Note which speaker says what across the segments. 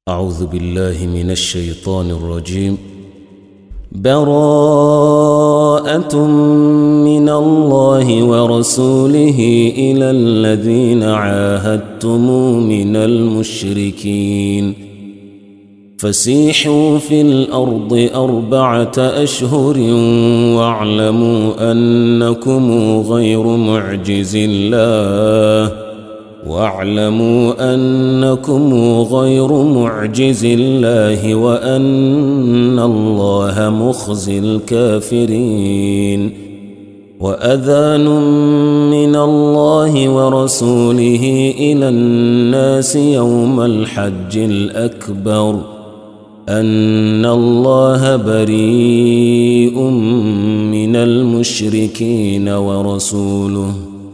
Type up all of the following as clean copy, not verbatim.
Speaker 1: أعوذ بالله من الشيطان الرجيم. براءة من الله ورسوله إلى الذين عاهدتم من المشركين فسيحوا في الأرض 4 أشهر واعلموا أنكم غير معجز الله وأن الله مخزي الكافرين. وأذان من الله ورسوله إلى الناس يوم الحج الأكبر أن الله بريء من المشركين ورسوله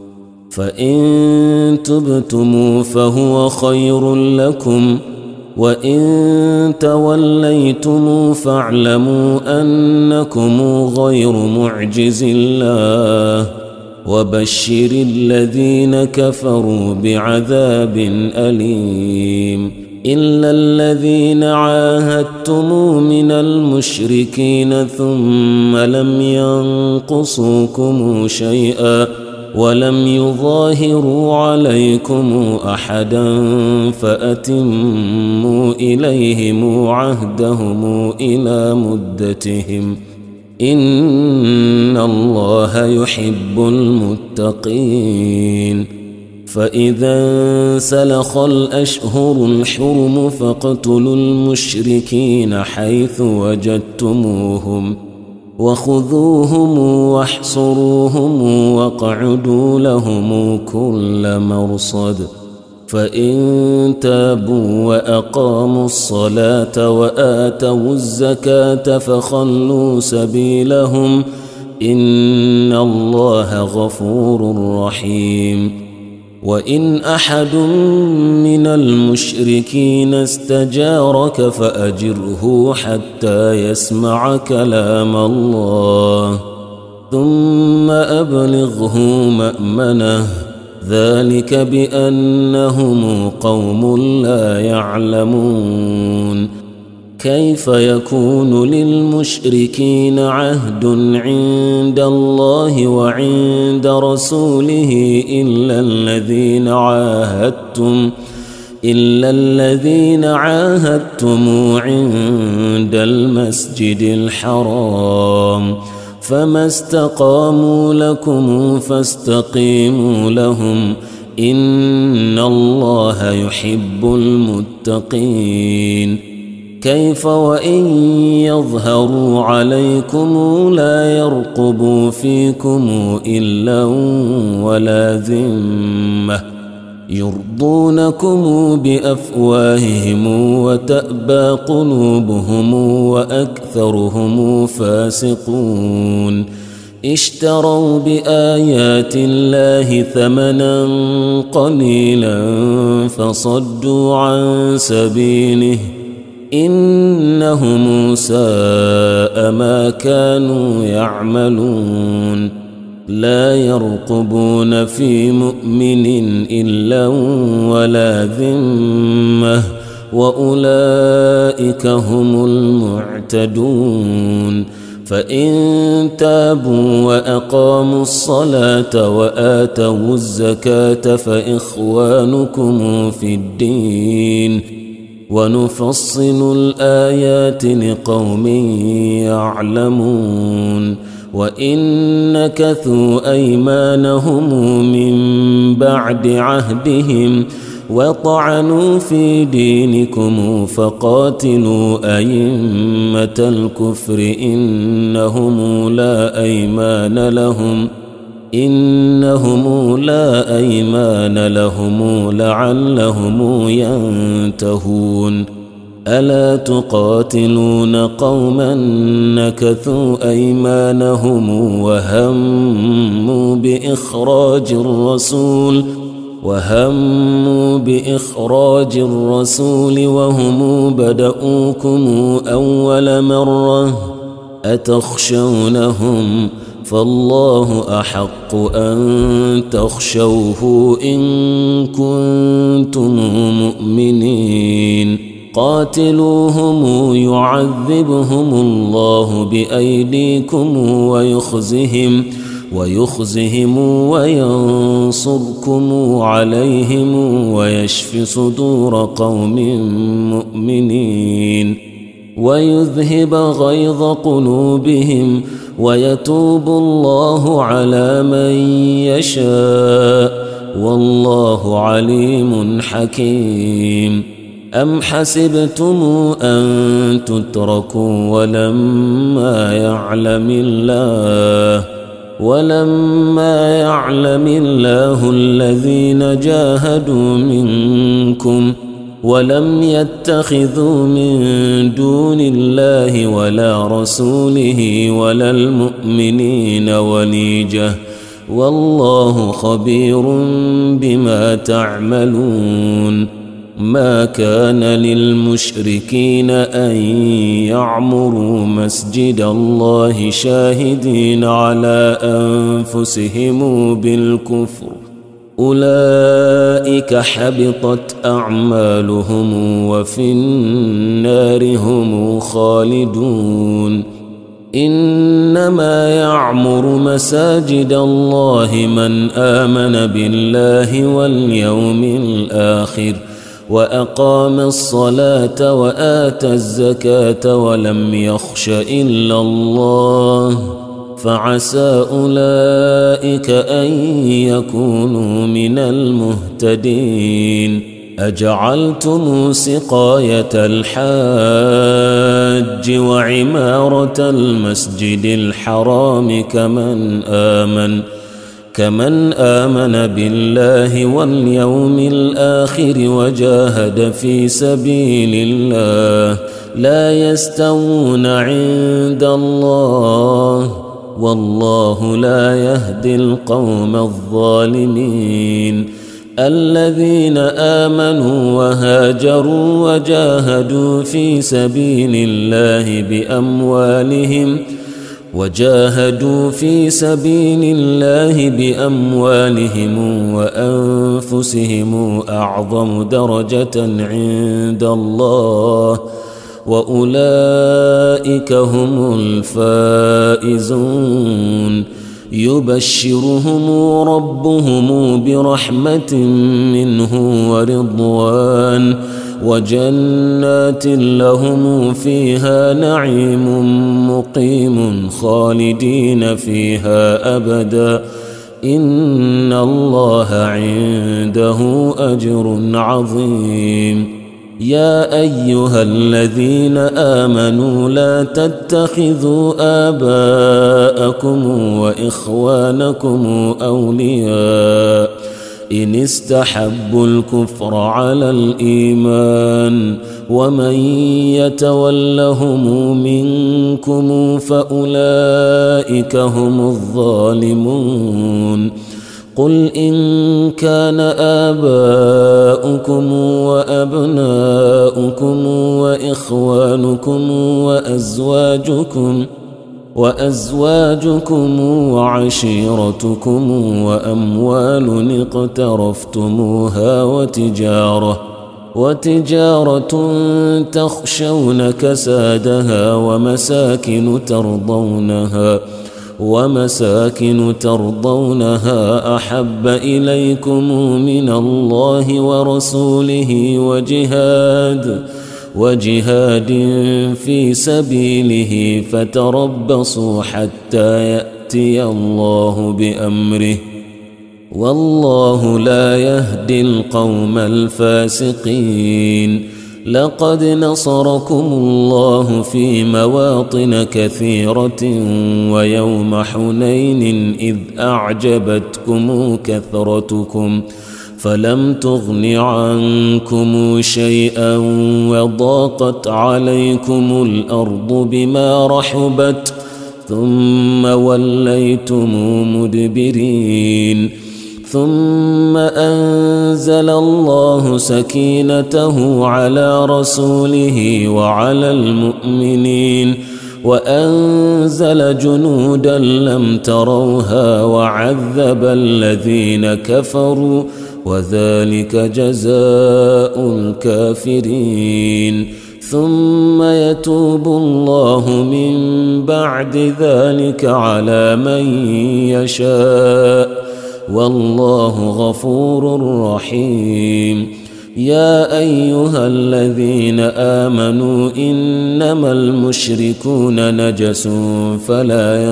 Speaker 1: فإن تبتم فهو خير لكم وإن توليتم فاعلموا أنكم غير معجز الله وبشر الذين كفروا بعذاب أليم. إلا الذين عاهدتم من المشركين ثم لم ينقصوكم شيئا ولم يظاهروا عليكم أحدا فأتموا إليهم عهدهم إلى مدتهم إن الله يحب المتقين. فإذا انسلخ الأشهر الحرم فاقتلوا المشركين حيث وجدتموهم وخذوهم واحصروهم واقعدوا لهم كل مرصد. فإن تابوا وأقاموا الصلاة وآتوا الزكاة فخلوا سبيلهم إن الله غفور رحيم. وإن أحد من المشركين استجارك فأجره حتى يسمع كلام الله ثم أبلغه مأمنه ذلك بأنهم قوم لا يعلمون. كيف يكون للمشركين عهد عند الله وعند رسوله إلا الذين عاهدتم عند المسجد الحرام فما استقاموا لكم فاستقيموا لهم إن الله يحب المتقين. كيف وإن يظهروا عليكم لا يرقبوا فيكم إلا ولا ذمة يرضونكم بأفواههم وتأبى قلوبهم وأكثرهم فاسقون. اشتروا بآيات الله ثمنا قليلا فصدوا عن سبيله إنهم ساء ما كانوا يعملون. لا يرقبون في مؤمن إلا ولا ذمة وأولئك هم المعتدون. فإن تابوا وأقاموا الصلاة وآتوا الزكاة فإخوانكم في الدين ونفصل الآيات لقوم يعلمون. وإن نكثوا أيمانهم من بعد عهدهم وطعنوا في دينكم فقاتلوا أئمة الكفر إنهم لا أيمان لهم لعلهم ينتهون. ألا تقاتلون قوما نكثوا أيمانهم وهموا بإخراج الرسول وهم بدؤوكم أول مرة أتخشونهم فالله أحق أن تخشوه إن كنتم مؤمنين قاتلوهم يعذبهم الله بأيديكم ويخزهم وينصركم عليهم ويشف صدور قوم مؤمنين ويذهب غيظ قلوبهم ويتوب الله على من يشاء والله عليم حكيم. أم حسبتم أن تتركوا ولما يعلم الله الذين جاهدوا منكم ولم يتخذوا من دون الله ولا رسوله ولا المؤمنين وليجة والله خبير بما تعملون. ما كان للمشركين أن يعمروا مسجد الله شاهدين على أنفسهم بالكفر أولئك حبطت أعمالهم وفي النار هم خالدون. إنما يعمر مساجد الله من آمن بالله واليوم الآخر وأقام الصلاة وآتى الزكاة ولم يخش إلا الله فعسى أولئك أن يكونوا من المهتدين. أجعلتم سقاية الحاج وعمارة المسجد الحرام كمن آمن بالله واليوم الآخر وجاهد في سبيل الله لا يستوون عند الله والله لا يهدي القوم الظالمين. الذين آمنوا وهاجروا وجاهدوا في سبيل الله بأموالهم وأنفسهم أعظم درجة عند الله وأولئك هم الفائزون. يبشرهم ربهم برحمة منه ورضوان وجنات لهم فيها نعيم مقيم خالدين فيها أبدا إن الله عنده أجر عظيم. يا أيها الذين آمنوا لا تتخذوا آباءكم وإخوانكم أولياء إن استحبوا الكفر على الإيمان ومن يتولهم منكم فأولئك هم الظالمون. قل إن كان آباؤكم وأبناؤكم وإخوانكم وأزواجكم وعشيرتكم وأموال اقترفتموها وتجارة تخشون كسادها ومساكن ترضونها أحب إليكم من الله ورسوله وجهاد في سبيله فتربصوا حتى يأتي الله بأمره والله لا يهدي القوم الفاسقين. لقد نصركم الله في مواطن كثيرة ويوم حنين إذ أعجبتكم كثرتكم فلم تغن عنكم شيئا وضاقت عليكم الأرض بما رحبت ثم وليتم مدبرين. ثم أنزل الله سكينته على رسوله وعلى المؤمنين وأنزل جنودا لم تروها وعذب الذين كفروا وذلك جزاء الكافرين ثم يتوب الله من بعد ذلك على من يشاء والله غفور رحيم يا أيها الذين آمنوا إنما المشركون نجس فلا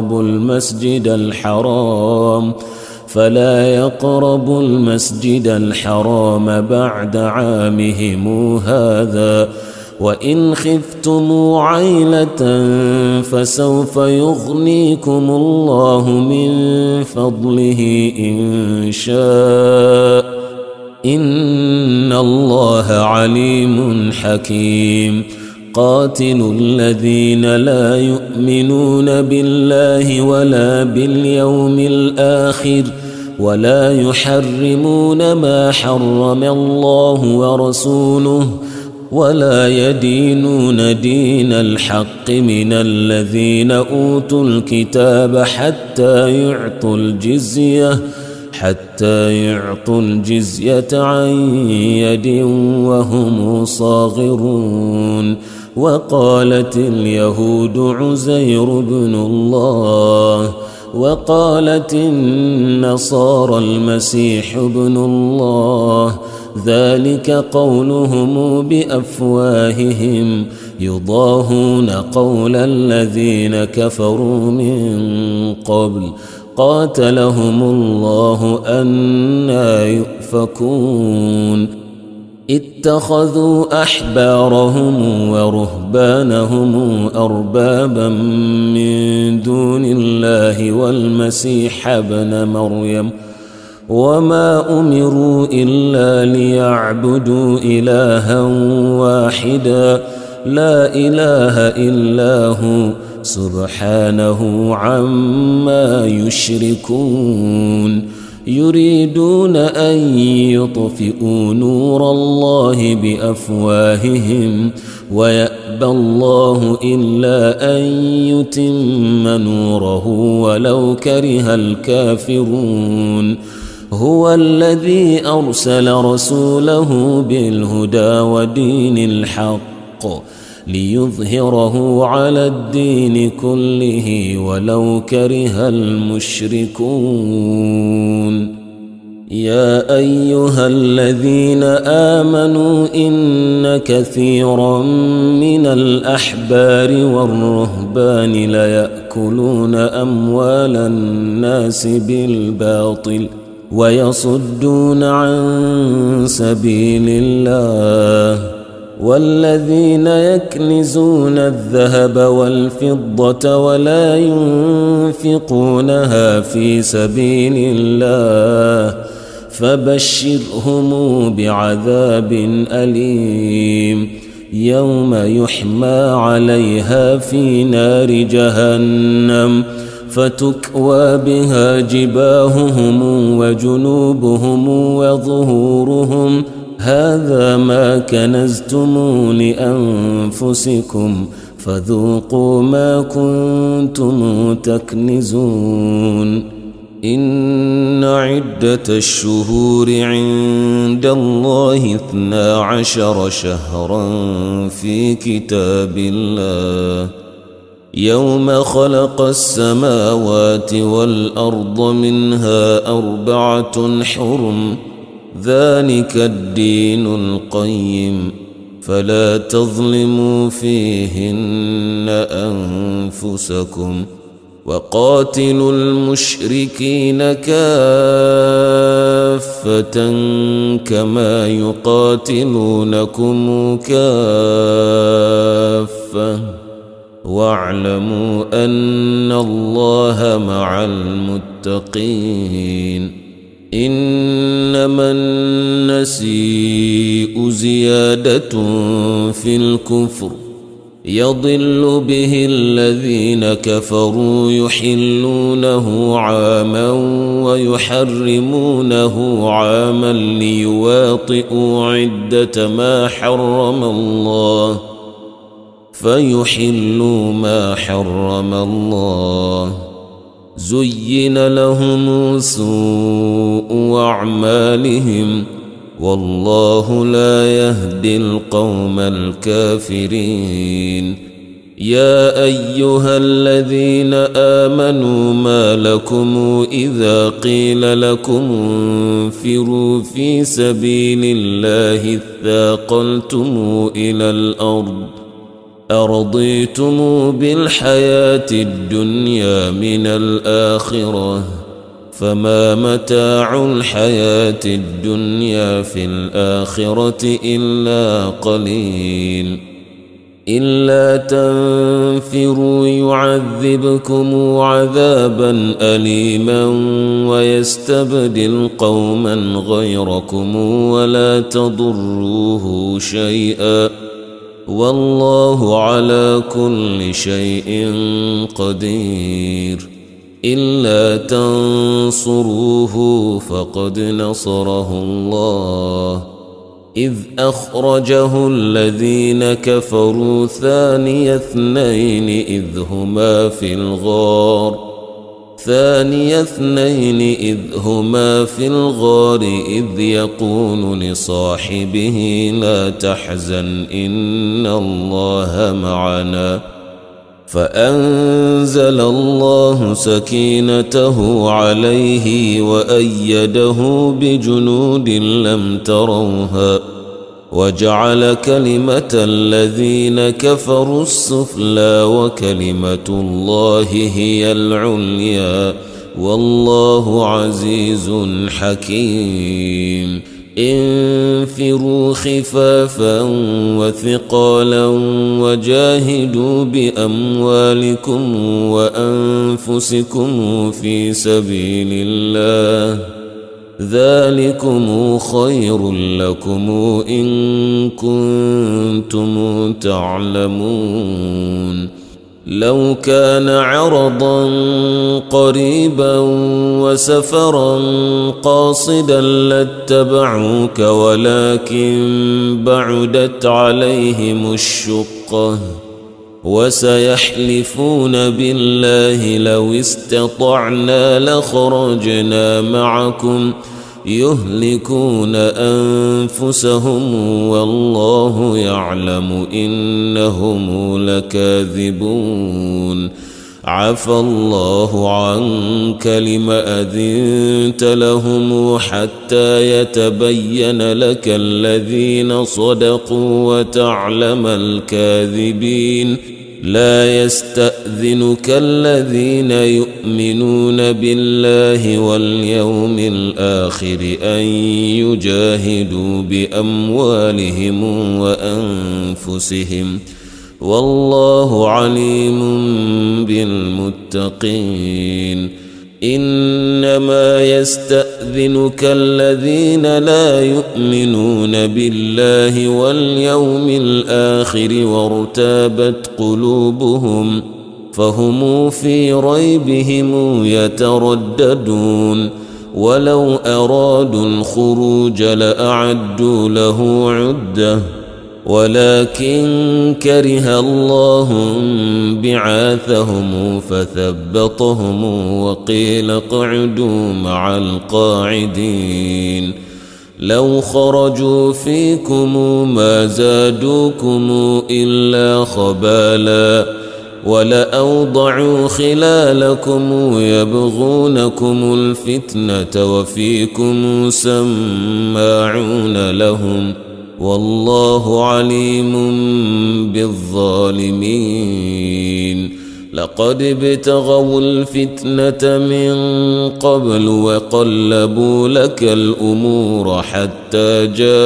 Speaker 1: يقربوا المسجد الحرام بعد عامهم هذا وإن خفتم عيلة فسوف يغنيكم الله من فضله إن شاء إن الله عليم حكيم قاتلوا الذين لا يؤمنون بالله ولا باليوم الآخر ولا يحرمون ما حرم الله ورسوله ولا يدينون دين الحق من الذين أوتوا الكتاب حتى يعطوا الجزية عن يد وهم صاغرون وقالت اليهود عزير بن الله وقالت النصارى المسيح ابن الله ذلك قولهم بأفواههم يضاهون قول الذين كفروا من قبل قاتلهم الله أنى يؤفكون اتخذوا أحبارهم ورهبانهم أربابا من دون الله والمسيح ابن مريم وما أمروا إلا ليعبدوا إلها واحدا لا إله إلا هو سبحانه عما يشركون يريدون أن يطفئوا نور الله بأفواههم ويأبى الله إلا أن يتم نوره ولو كره الكافرون هو الذي أرسل رسوله بالهدى ودين الحق ليظهره على الدين كله ولو كره المشركون يا أيها الذين آمنوا إن كثيرا من الأحبار والرهبان ليأكلون أموال الناس بالباطل ويصدون عن سبيل الله والذين يكنزون الذهب والفضة ولا ينفقونها في سبيل الله فبشرهم بعذاب أليم يوم يحمى عليها في نار جهنم فتكوى بها جباههم وجنوبهم وظهورهم هذا ما كنزتم لأنفسكم فذوقوا ما كنتم تكنزون إن عدة الشهور عند الله 12 شهرا في كتاب الله يوم خلق السماوات والأرض منها 4 حرم ذلك الدين القيم فلا تظلموا فيهن أنفسكم وقاتلوا المشركين كافة كما يقاتلونكم كافة واعلموا أن الله مع المتقين إنما النسيء زيادة في الكفر يضل به الذين كفروا يحلونه عاما ويحرمونه عاما ليواطئوا عدة ما حرم الله فيحلوا ما حرم الله زين لهم سوء أعمالهم والله لا يهدي القوم الكافرين. يا أيها الذين آمنوا ما لكم إذا قيل لكم انفروا في سبيل الله اثاقلتم إلى الأرض أرضيتم بالحياة الدنيا من الآخرة فما متاع الحياة الدنيا في الآخرة إلا قليل. إلا تنفروا يعذبكم عذابا أليما ويستبدل قوما غيركم ولا تضروه شيئا والله على كل شيء قدير. إلا تنصروه فقد نصره الله إذ أخرجه الذين كفروا ثاني اثنين إذ هما في الغار إذ يقول لصاحبه لا تحزن إن الله معنا فأنزل الله سكينته عليه وأيده بجنود لم تروها وجعل كلمة الذين كفروا السفلى وكلمة الله هي العليا والله عزيز حكيم. انفروا خفافا وثقالا وجاهدوا بأموالكم وأنفسكم في سبيل الله ذلكم خير لكم إن كنتم تعلمون. لو كان عرضا قريبا وسفرا قاصدا لاتبعوك ولكن بعدت عليهم الشقة وسيحلفون بالله لو استطعنا لخرجنا معكم يهلكون أنفسهم والله يعلم إنهم لكاذبون. عفى الله عنك لم أذنت لهم حتى يتبين لك الذين صدقوا وتعلم الكاذبين. لا يستأذنك الذين يؤمنون بالله واليوم الآخر أن يجاهدوا بأموالهم وأنفسهم والله عليم بالمتقين. إنما يستأذنك الذين لا يؤمنون بالله واليوم الآخر وارتابت قلوبهم فهم في ريبهم يترددون. ولو أرادوا الخروج لأعدوا له عدة ولكن كره الله بعاثهم فثبطهم وقيل اقعدوا مع القاعدين. لو خرجوا فيكم ما زادوكم إلا خبالا ولأوضعوا خلالكم يبغونكم الفتنة وفيكم سماعون لهم والله عليم بالظالمين. لقد ابتغوا الفتنة من قبل وقلبوا لك الأمور حتى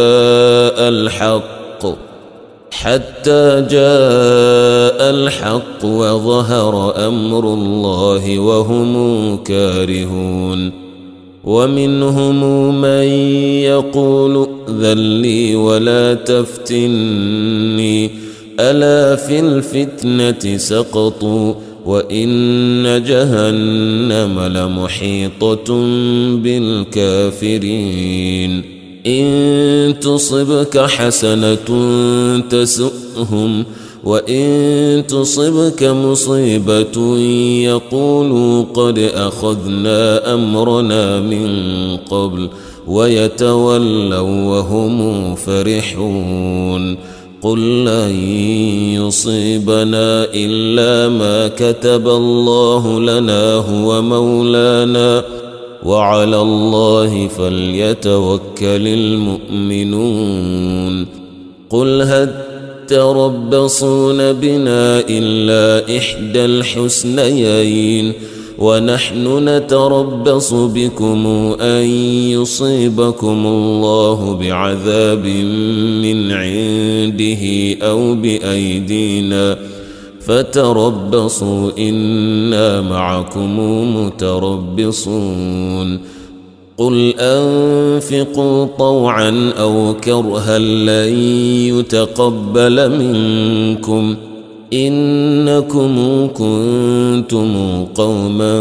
Speaker 1: جاء الحق وظهر أمر الله وهم كارهون. ومنهم من يقول ائذن لي ولا تفتني ألا في الفتنة سقطوا وإن جهنم لمحيطة بالكافرين. إن تصبك حسنة تسؤهم وإن تصبك مصيبة يقولوا قد أخذنا أمرنا من قبل ويتولوا وهم فرحون قل لن يصيبنا إلا ما كتب الله لنا هو مولانا وعلى الله فليتوكل المؤمنون قل هل تربصون بنا إلا إحدى الحسنيين ونحن نتربص بكم أن يصيبكم الله بعذاب من عنده أو بأيدينا فتربصوا إنا معكم متربصون قل أنفقوا طوعا أو كرها لن يتقبل منكم إنكم كنتم قوما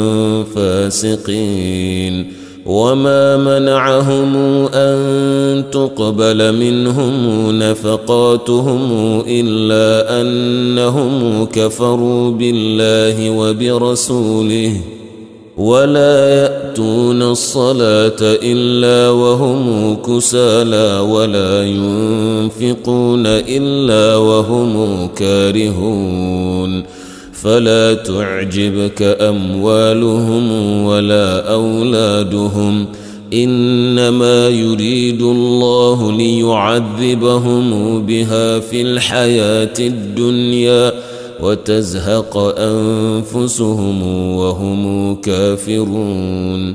Speaker 1: فاسقين وما منعهم أن تقبل منهم نفقاتهم إلا أنهم كفروا بالله وبرسوله ولا يأتون الصلاة إلا وهم كسالى ولا ينفقون إلا وهم كارهون فلا تعجبك أموالهم ولا أولادهم إنما يريد الله ليعذبهم بها في الحياة الدنيا وتزهق أنفسهم وهم كافرون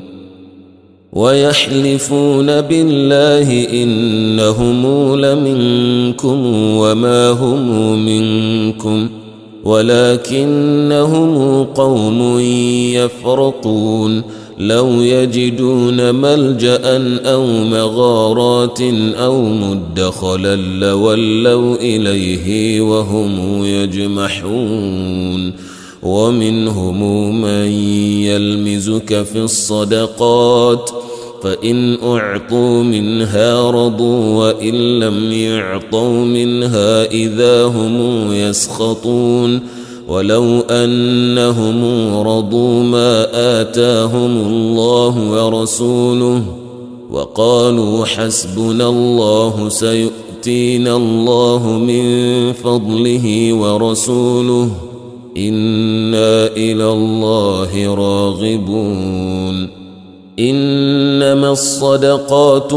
Speaker 1: ويحلفون بالله إنهم لمنكم وما هم منكم ولكنهم قوم يفرقون لو يجدون ملجأ أو مغارات أو مدخلا لولوا إليه وهم يجمحون ومنهم من يلمزك في الصدقات فإن أعطوا منها رضوا وإن لم يعطوا منها إذا هم يسخطون ولو أنهم رضوا ما آتاهم الله ورسوله وقالوا حسبنا الله سيؤتينا الله من فضله ورسوله إنا إلى الله راغبون إنما الصدقات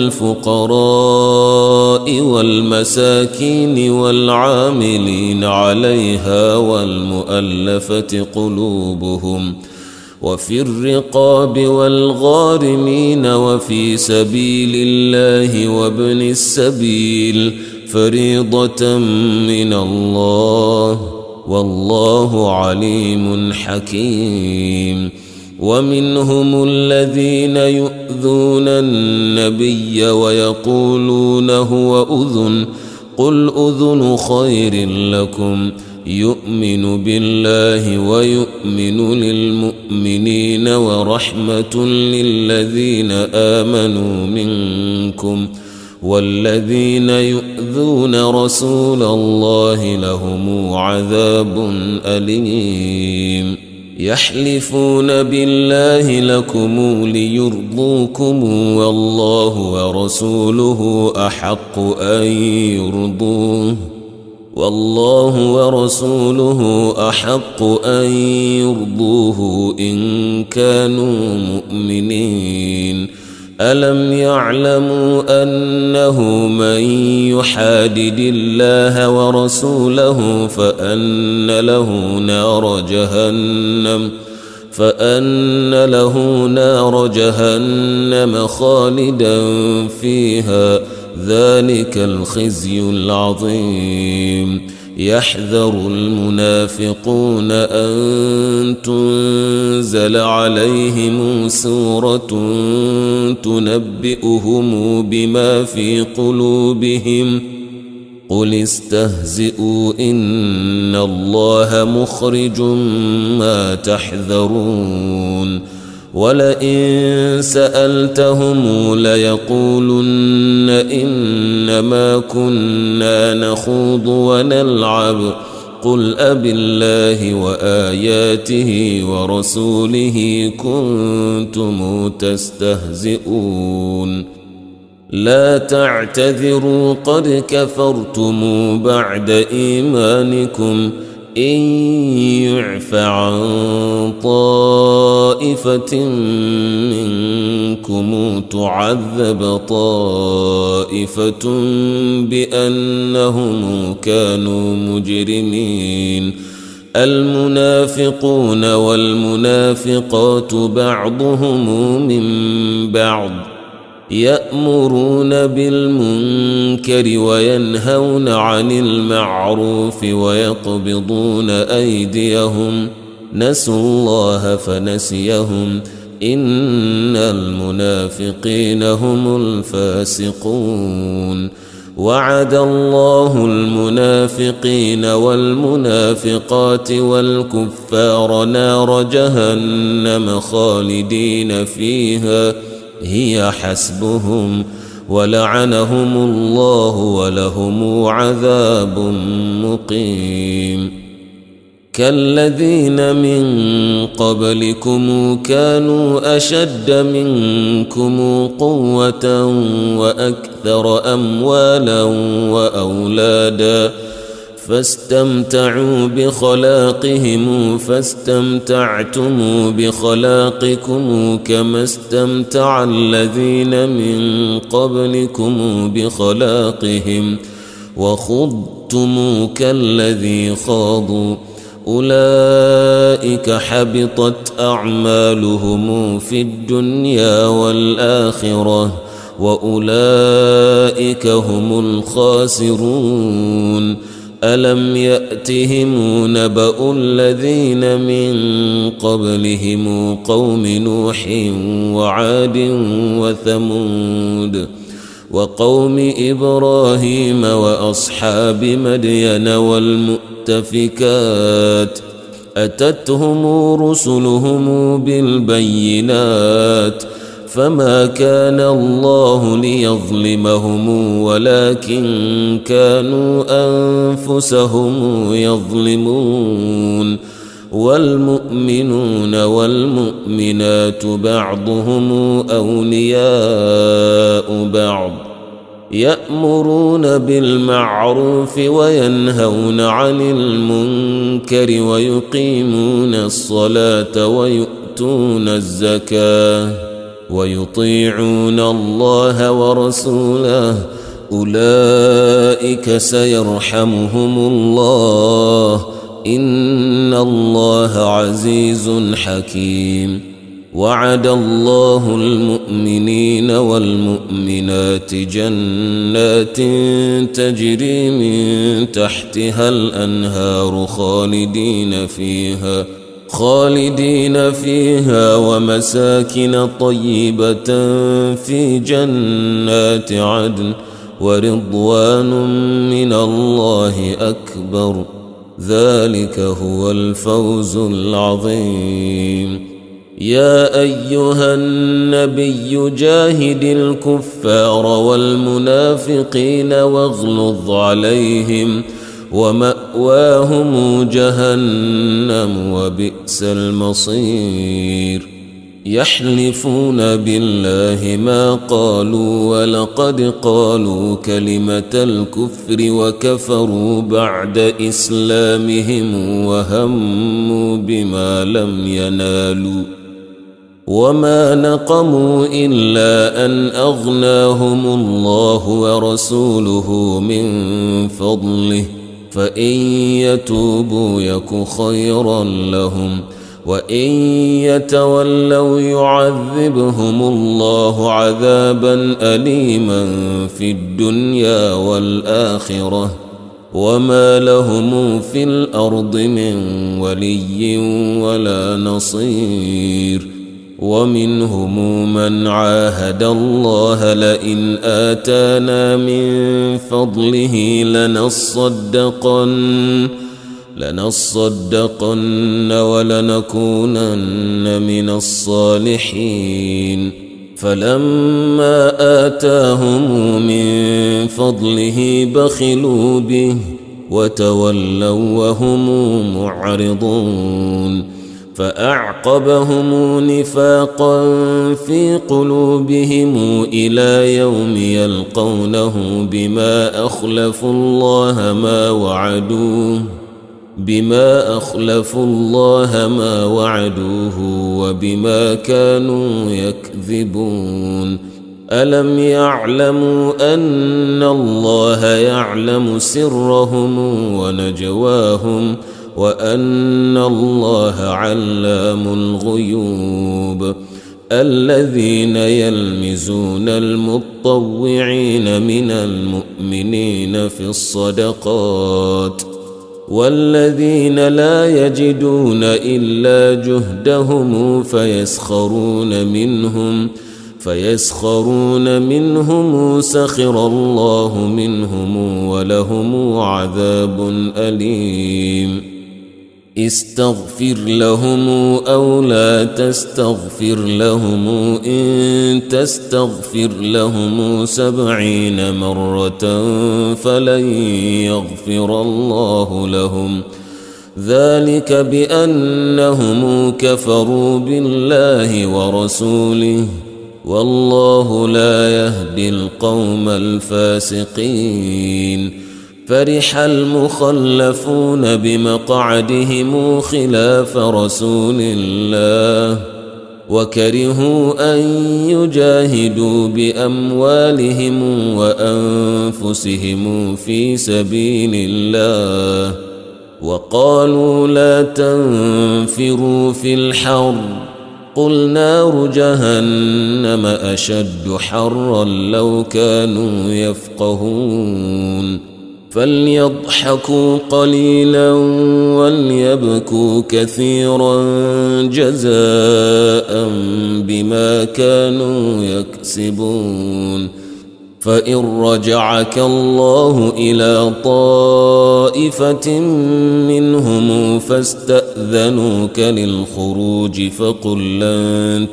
Speaker 1: للفقراء والمساكين والعاملين عليها والمؤلفة قلوبهم وفي الرقاب والغارمين وفي سبيل الله وابن السبيل فريضة من الله والله عليم حكيم ومنهم الذين يؤذون النبي ويقولون هو أذن قل أذن خير لكم يؤمن بالله ويؤمن للمؤمنين ورحمة للذين آمنوا منكم والذين يؤذون رسول الله لهم عذاب أليم يحلفون بالله لكم ليرضوكم والله ورسوله أحق أن يرضوه إن كانوا مؤمنين ألم يعلموا أنه من يحادد الله ورسوله فأن له نار جهنم خالدا فيها ذلك الخزي العظيم يحذر المنافقون أن تنزل عليهم سورة تنبئهم بما في قلوبهم قل استهزئوا إن الله مخرج ما تحذرون ولئن سألتهم ليقولن إنما كنا نخوض ونلعب قل أبالله وآياته ورسوله كنتم تستهزئون لا تعتذروا قد كفرتم بعد إيمانكم إن يعف عن طائفة منكم تعذب طائفة بأنهم كانوا مجرمين المنافقون والمنافقات بعضهم من بعض يأمرون بالمنكر وينهون عن المعروف ويقبضون أيديهم نسوا الله فنسيهم إن المنافقين هم الفاسقون وعد الله المنافقين والمنافقات والكفار نار جهنم خالدين فيها هي حسبهم ولعنهم الله ولهم عذاب مقيم كالذين من قبلكم كانوا أشد منكم قوة وأكثر أموالا وأولادا فاستمتعوا بخلاقهم فاستمتعتم بخلاقكم كما استمتع الذين من قبلكم بخلاقهم وخضتم كالذي خاضوا أولئك حبطت أعمالهم في الدنيا والآخرة وأولئك هم الخاسرون ألم يأتهم نبأ الذين من قبلهم قوم نوح وعاد وثمود وقوم إبراهيم وأصحاب مدين والمؤتفكات أتتهم رسلهم بالبينات فما كان الله ليظلمهم ولكن كانوا أنفسهم يظلمون والمؤمنون والمؤمنات بعضهم أولياء بعض يأمرون بالمعروف وينهون عن المنكر ويقيمون الصلاة ويؤتون الزكاة ويطيعون الله ورسوله أولئك سيرحمهم الله إن الله عزيز حكيم وعد الله المؤمنين والمؤمنات جنات تجري من تحتها الأنهار خالدين فيها ومساكن طيبة في جنات عدن ورضوان من الله أكبر ذلك هو الفوز العظيم يا أيها النبي جاهد الكفار والمنافقين واغلظ عليهم ومأواهم جهنم وبئس المصير يحلفون بالله ما قالوا ولقد قالوا كلمة الكفر وكفروا بعد إسلامهم وهموا بما لم ينالوا وما نقموا إلا أن أغناهم الله ورسوله من فضله فإن يتوبوا يك خيرا لهم وإن يتولوا يعذبهم الله عذابا أليما في الدنيا والآخرة وما لهم في الأرض من ولي ولا نصير ومنهم من عاهد الله لئن آتانا من فضله لنصدقن لنصدقن ولنكونن من الصالحين فلما آتاهم من فضله بخلوا به وتولوا وهم معرضون فأعقبهم نفاقا في قلوبهم إلى يوم يلقونه بما أخلفوا الله ما وعدوه وبما كانوا يكذبون ألم يعلموا أن الله يعلم سرهم ونجواهم وأن الله علام الغيوب الذين يلمزون المطوعين من المؤمنين في الصدقات والذين لا يجدون إلا جهدهم فيسخرون منهم سخر الله منهم ولهم عذاب أليم استغفر لهم أو لا تستغفر لهم إن تستغفر لهم 70 مرة فلن يغفر الله لهم ذلك بأنهم كفروا بالله ورسوله والله لا يهدي القوم الفاسقين فرح المخلفون بمقعدهم خلاف رسول الله وكرهوا أن يجاهدوا بأموالهم وأنفسهم في سبيل الله وقالوا لا تنفروا في الحر قل نار جهنم أشد حرا لو كانوا يفقهون فليضحكوا قليلا وليبكوا كثيرا جزاء بما كانوا يكسبون فإن رجعك الله إلى طائفة منهم فاستأذنوك للخروج فقل لن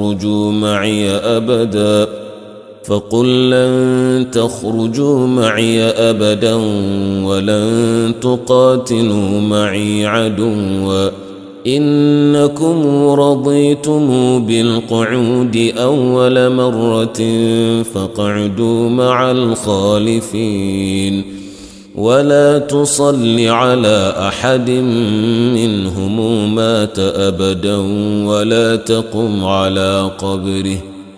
Speaker 1: تخرجوا معي أبدا ولن تقاتلوا معي عدوا إنكم رضيتم بالقعود أول مرة فاقعدوا مع الخالفين ولا تصل على أحد منهم مات أبدا ولا تقم على قبره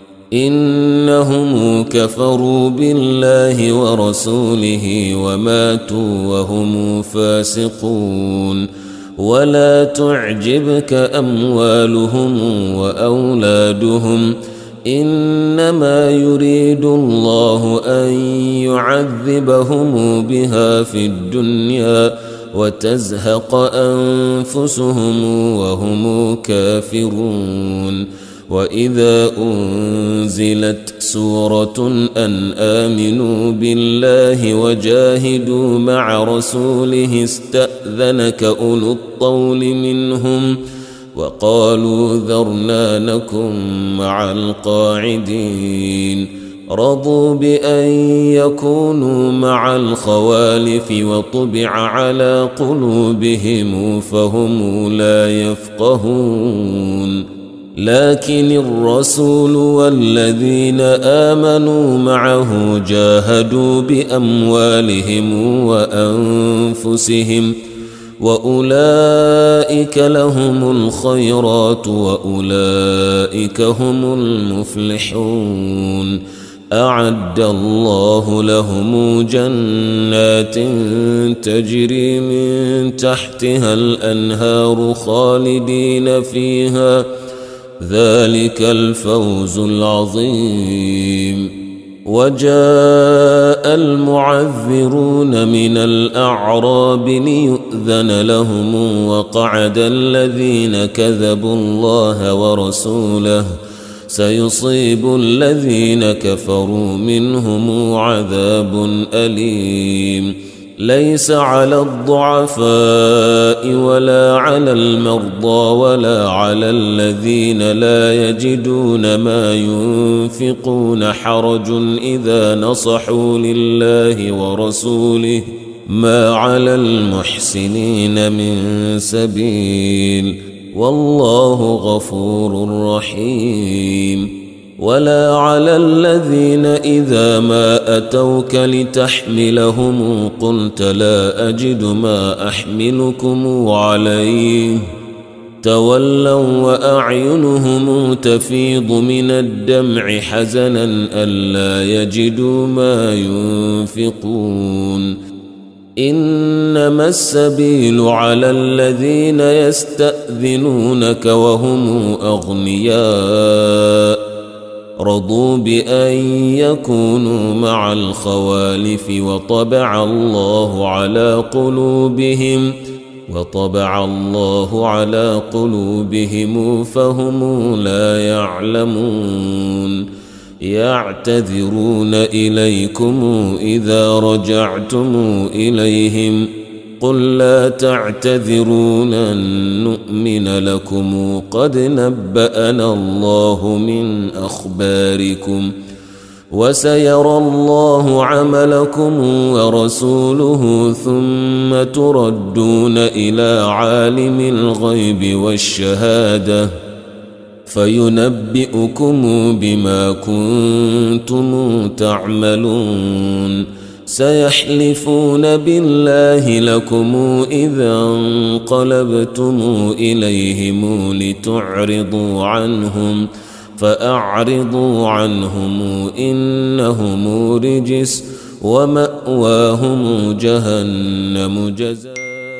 Speaker 1: إنهم كفروا بالله ورسوله وماتوا وهم فاسقون ولا تعجبك أموالهم وأولادهم إنما يريد الله أن يعذبهم بها في الدنيا وتزهق أنفسهم وهم كافرون وإذا أنزلت سورة أن آمنوا بالله وجاهدوا مع رسوله استأذنك أولو الطول منهم وقالوا ذرنا نكن مع القاعدين رضوا بأن يكونوا مع الخوالف وطبع على قلوبهم فهم لا يفقهون لكن الرسول والذين آمنوا معه جاهدوا بأموالهم وأنفسهم وأولئك لهم الخيرات وأولئك هم المفلحون أعد الله لهم جنات تجري من تحتها الأنهار خالدين فيها ذلك الفوز العظيم وجاء المعذرون من الأعراب ليؤذن لهم وقعد الذين كذبوا الله ورسوله سيصيب الذين كفروا منهم عذاب أليم ليس على الضعفاء ولا على المرضى ولا على الذين لا يجدون ما ينفقون حرج إذا نصحوا لله ورسوله ما على المحسنين من سبيل والله غفور رحيم. ولا على الذين إذا ما أتوك لتحملهم قلت لا أجد ما أحملكم عليه تولوا وأعينهم تفيض من الدمع حزنا ألا يجدوا ما ينفقون. إنما السبيل على الذين يستأذنونك وهم أغنياء رضوا بأن يكونوا مع الخوالف وطبع الله على قلوبهم فهم لا يعلمون. يعتذرون إليكم إذا رجعتم إليهم قل لا تعتذروا لن نؤمن لكم قد نبأنا الله من أخباركم وسيرى الله عملكم ورسوله ثم تردون إلى عالم الغيب والشهادة فينبئكم بما كنتم تعملون. سيحلفون بالله لكم إذا انقلبتم إليهم لتعرضوا عنهم فأعرضوا عنهم إنهم رجس ومأواهم جهنم جزاء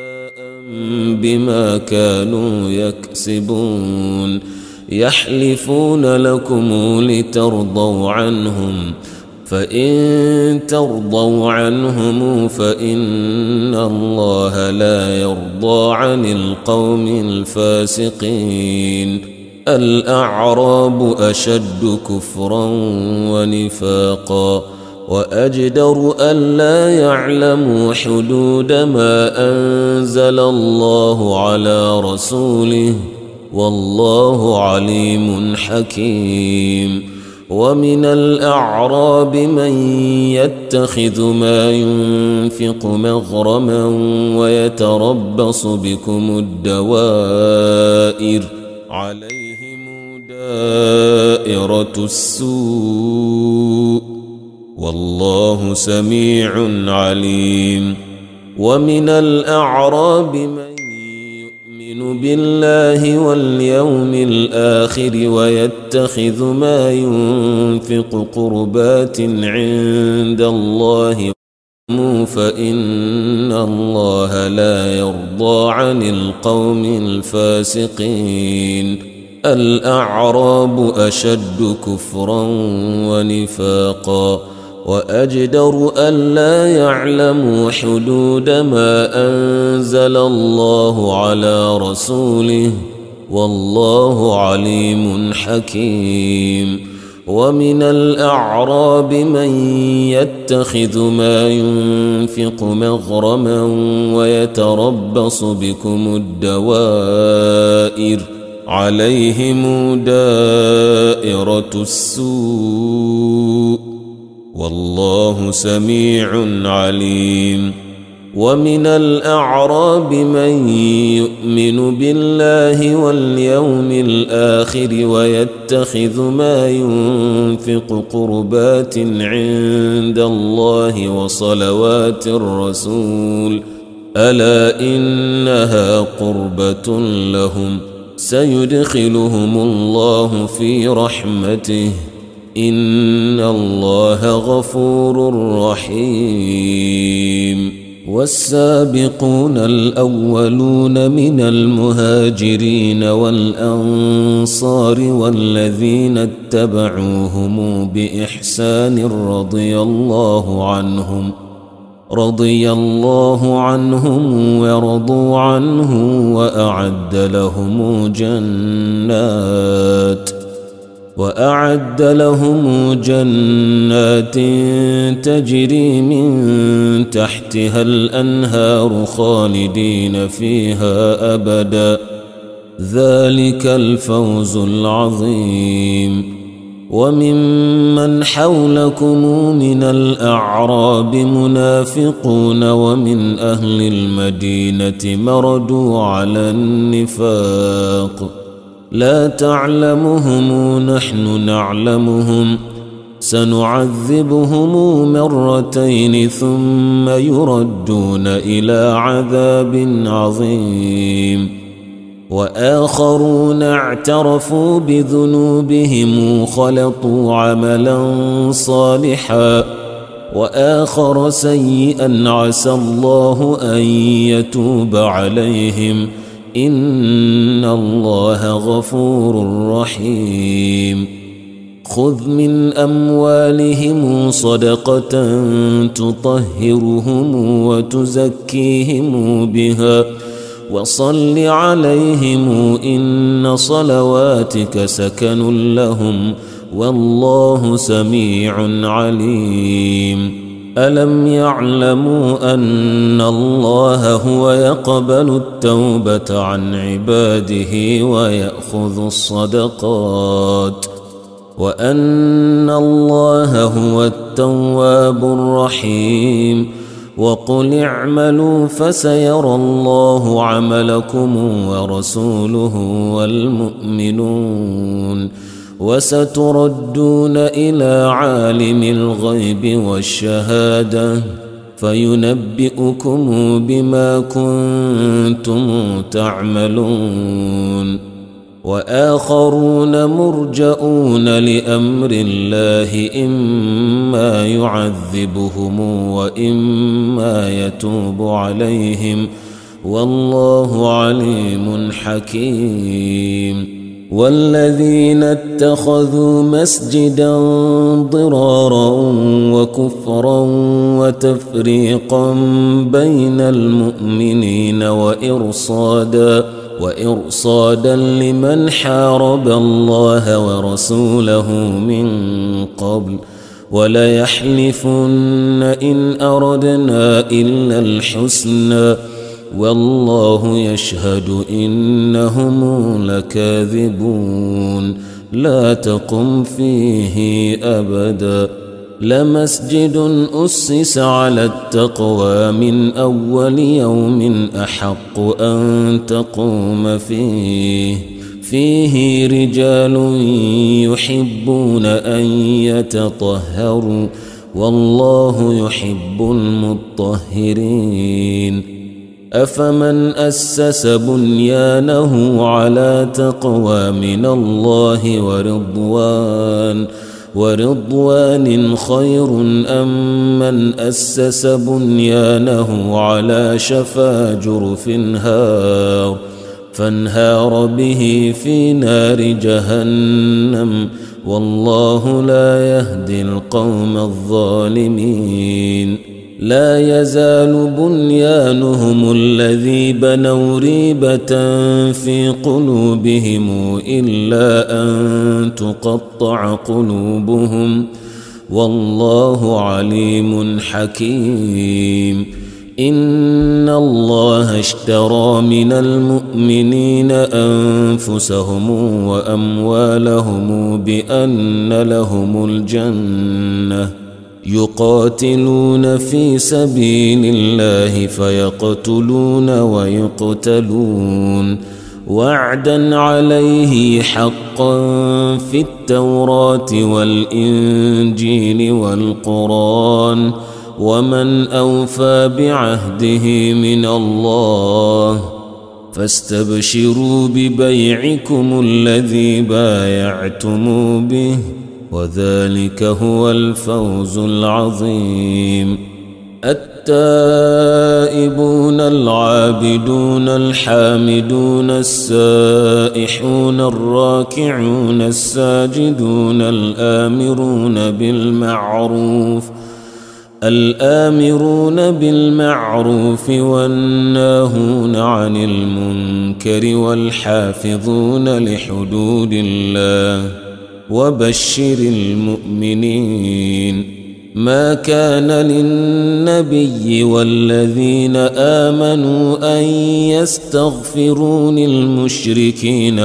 Speaker 1: بما كانوا يكسبون. يحلفون لكم لترضوا عنهم فإن ترضوا عنهم فإن الله لا يرضى عن القوم الفاسقين. الأعراب أشد كفرا ونفاقا وأجدر ألا يعلموا حدود ما أنزل الله على رسوله والله عليم حكيم. ومن الأعراب من يتخذ ما ينفق مغرما ويتربص بكم الدوائر عليهم دائرة السوء والله سميع عليم. ومن الأعراب من يؤمن بالله واليوم الآخر ويتخذ ما ينفق قربات عند الله فإن الله لا يرضى عن القوم الفاسقين. الأعراب أشد كفرا ونفاقا وأجدر ألا يعلموا حدود ما أنزل الله على رسوله والله عليم حكيم. ومن الأعراب من يتخذ ما ينفق مغرما ويتربص بكم الدوائر عليهم دائرة السوء والله سميع عليم. ومن الأعراب من يؤمن بالله واليوم الآخر ويتخذ ما ينفق قربات عند الله وصلوات الرسول ألا إنها قربة لهم سيدخلهم الله في رحمته إن الله غفور رحيم. والسابقون الأولون من المهاجرين والأنصار والذين اتبعوهم بإحسان رضي الله عنهم ورضوا عنه وأعد لهم وأعد لهم جنات تجري من تحتها الأنهار خالدين فيها أبدا ذلك الفوز العظيم. وممن حولكم من الأعراب منافقون ومن أهل المدينة مردوا على النفاق لا تعلمهم نحن نعلمهم سنعذبهم مرتين ثم يردون إلى عذاب عظيم. وآخرون اعترفوا بذنوبهم خلطوا عملا صالحا وآخر سيئا عسى الله أن يتوب عليهم إن الله غفور رحيم. خذ من أموالهم صدقة تطهرهم وتزكيهم بها وصل عليهم إن صلواتك سكن لهم والله سميع عليم. ألم يعلموا أن الله هو يقبل التوبة عن عباده ويأخذ الصدقات وأن الله هو التواب الرحيم. وقل اعملوا فسيرى الله عملكم ورسوله والمؤمنون وستردون إلى عالم الغيب والشهادة فينبئكم بما كنتم تعملون. وآخرون مرجؤون لأمر الله إما يعذبهم وإما يتوب عليهم والله عليم حكيم. والذين اتخذوا مسجدا ضرارا وكفرا وتفريقا بين المؤمنين وإرصادا لمن حارب الله ورسوله من قبل وليحلفن إن أردنا إلا الحسنى والله يشهد إنهم لكاذبون. لا تقم فيه أبدا لمسجد أسس على التقوى من أول يوم أحق أن تقوم فيه رجال يحبون أن يتطهروا والله يحب المطهرين. أفمن أسس بنيانه على تقوى من الله ورضوان خير أم من أسس بنيانه على شفا جرف فانهار به في نار جهنم والله لا يهدي القوم الظالمين. لا يزال بنيانهم الذي بنوا ريبة في قلوبهم إلا أن تقطع قلوبهم والله عليم حكيم. إن الله اشترى من المؤمنين أنفسهم وأموالهم بأن لهم الجنة يقاتلون في سبيل الله فيقتلون ويقتلون وعدا عليه حقا في التوراة والإنجيل والقرآن ومن أوفى بعهده من الله فاستبشروا ببيعكم الذي بايعتم به وذلك هو الفوز العظيم. التائبون العابدون الحامدون السائحون الراكعون الساجدون الآمرون بالمعروف والناهون عن المنكر والحافظون لحدود الله وبشر المؤمنين. ما كان للنبي والذين آمنوا أن يستغفروا للمشركين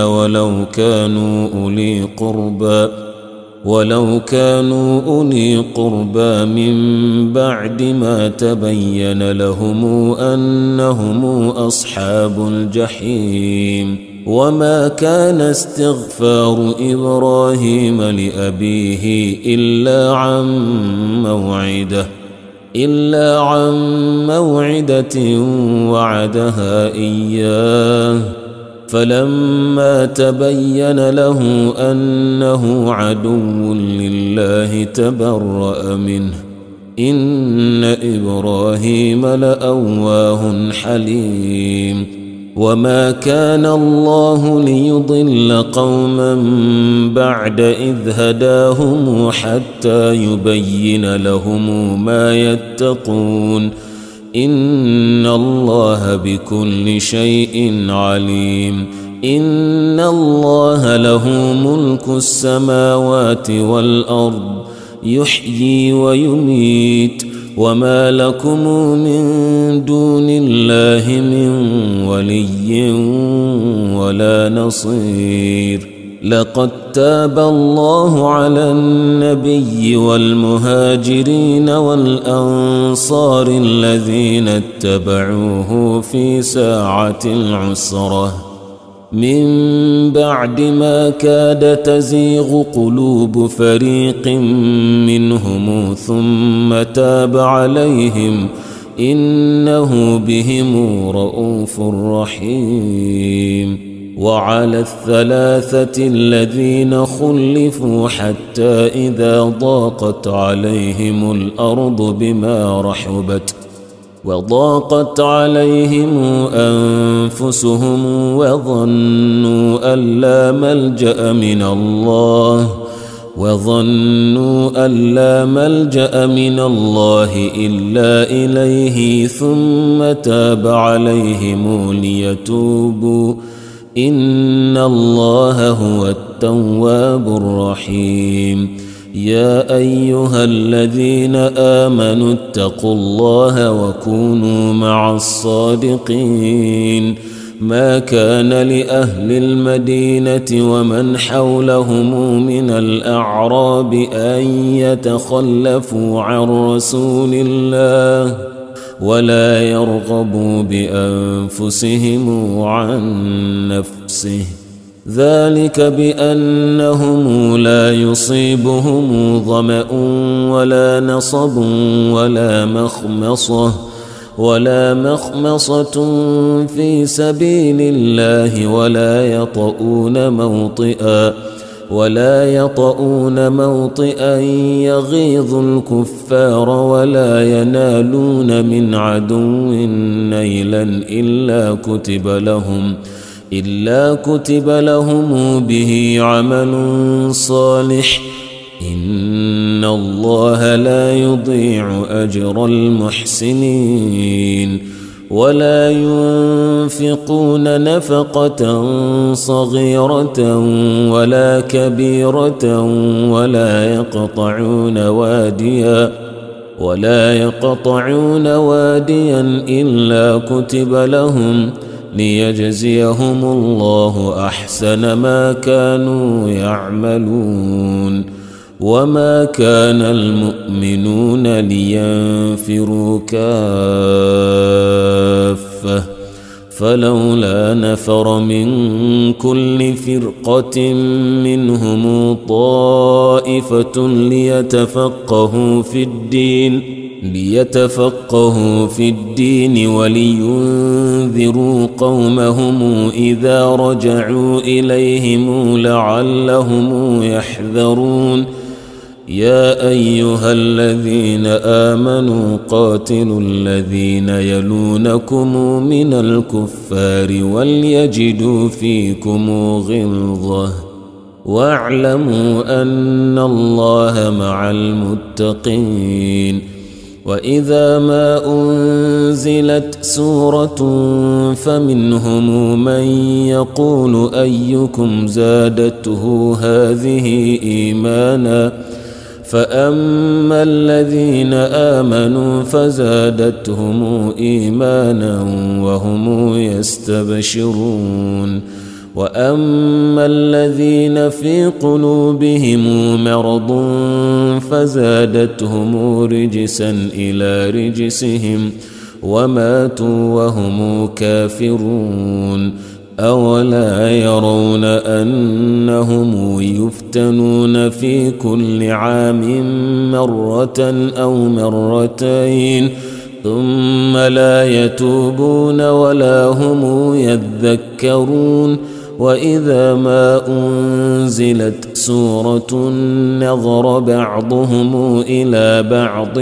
Speaker 1: ولو كانوا أولي قربى من بعد ما تبين لهم أنهم أصحاب الجحيم. وما كان استغفار إبراهيم لأبيه إلا عن موعدة وعدها إياه، فلما تبين له أنه عدو لله تبرأ منه، إن إبراهيم لأواه حليم. وما كان الله ليضل قوما بعد إذ هداهم حتى يبين لهم ما يتقون، إن الله بكل شيء عليم. إن الله له ملك السماوات والأرض يحيي ويميت، وما لكم من دون الله من ولي ولا نصير. لقد تاب الله على النبي والمهاجرين والأنصار الذين اتبعوه في ساعة العسرة من بعد ما كاد تزيغ قلوب فريق منهم ثم تاب عليهم، إنه بهم رءوف رحيم. وعلى الثلاثة الذين خلفوا حتى إذا ضاقت عليهم الأرض بما رحبت وضاقت عليهم أنفسهم وظنوا أن لا ملجأ من الله إلا إليه ثم تاب عليهم ليتوبوا، إن الله هو التواب الرحيم. يا أيها الذين آمنوا اتقوا الله وكونوا مع الصادقين. ما كان لأهل المدينة ومن حولهم من الأعراب أن يتخلفوا عن رسول الله ولا يرغبوا بأنفسهم عن نفسه، ذلك بأنهم لا يصيبهم ظمأ ولا نصب ولا مخمصة في سبيل الله ولا يطؤون موطئا يغيظ الكفار ولا ينالون من عدو نيلا إلا كتب لهم به عمل صالح، إن الله لا يضيع أجر المحسنين. ولا ينفقون نفقة صغيرة ولا كبيرة ولا يقطعون واديا إلا كتب لهم ليجزيهم الله أحسن ما كانوا يعملون. وما كان المؤمنون لينفروا كافة، فلولا نفر من كل فرقة منهم طائفة ليتفقهوا في الدين ولينذروا قومهم إذا رجعوا إليهم لعلهم يحذرون. يا أيها الذين آمنوا قاتلوا الذين يلونكم من الكفار وليجدوا فيكم غلظة، واعلموا أن الله مع المتقين. وإذا ما أنزلت سورة فمنهم من يقول أيكم زادته هذه إيمانا فأما الذين آمنوا فزادتهم إيمانا وهم يستبشرون وأما الذين في قلوبهم مرض فزادتهم رجسا إلى رجسهم وماتوا وهم كافرون أولا يرون أنهم يفتنون في كل عام مرة أو مرتين ثم لا يتوبون ولا هم يذكرون وإذا ما أنزلت سورة نظر بعضهم إلى بعض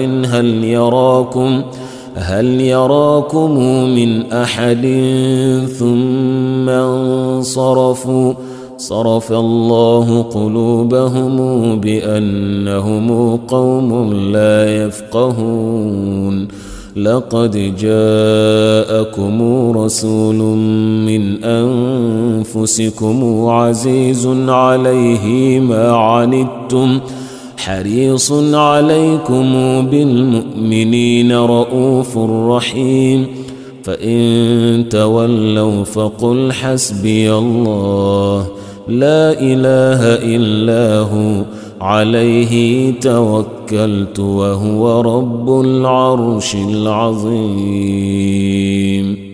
Speaker 1: هل يراكم من أحد ثم انصرفوا صرف الله قلوبهم بأنهم قوم لا يفقهون لقد جاءكم رسول من أنفسكم عزيز عليه ما عنتم حريص عليكم بالمؤمنين رؤوف رحيم فإن تولوا فقل حسبي الله لا إله إلا هو عليه توكلت وهو رب العرش العظيم.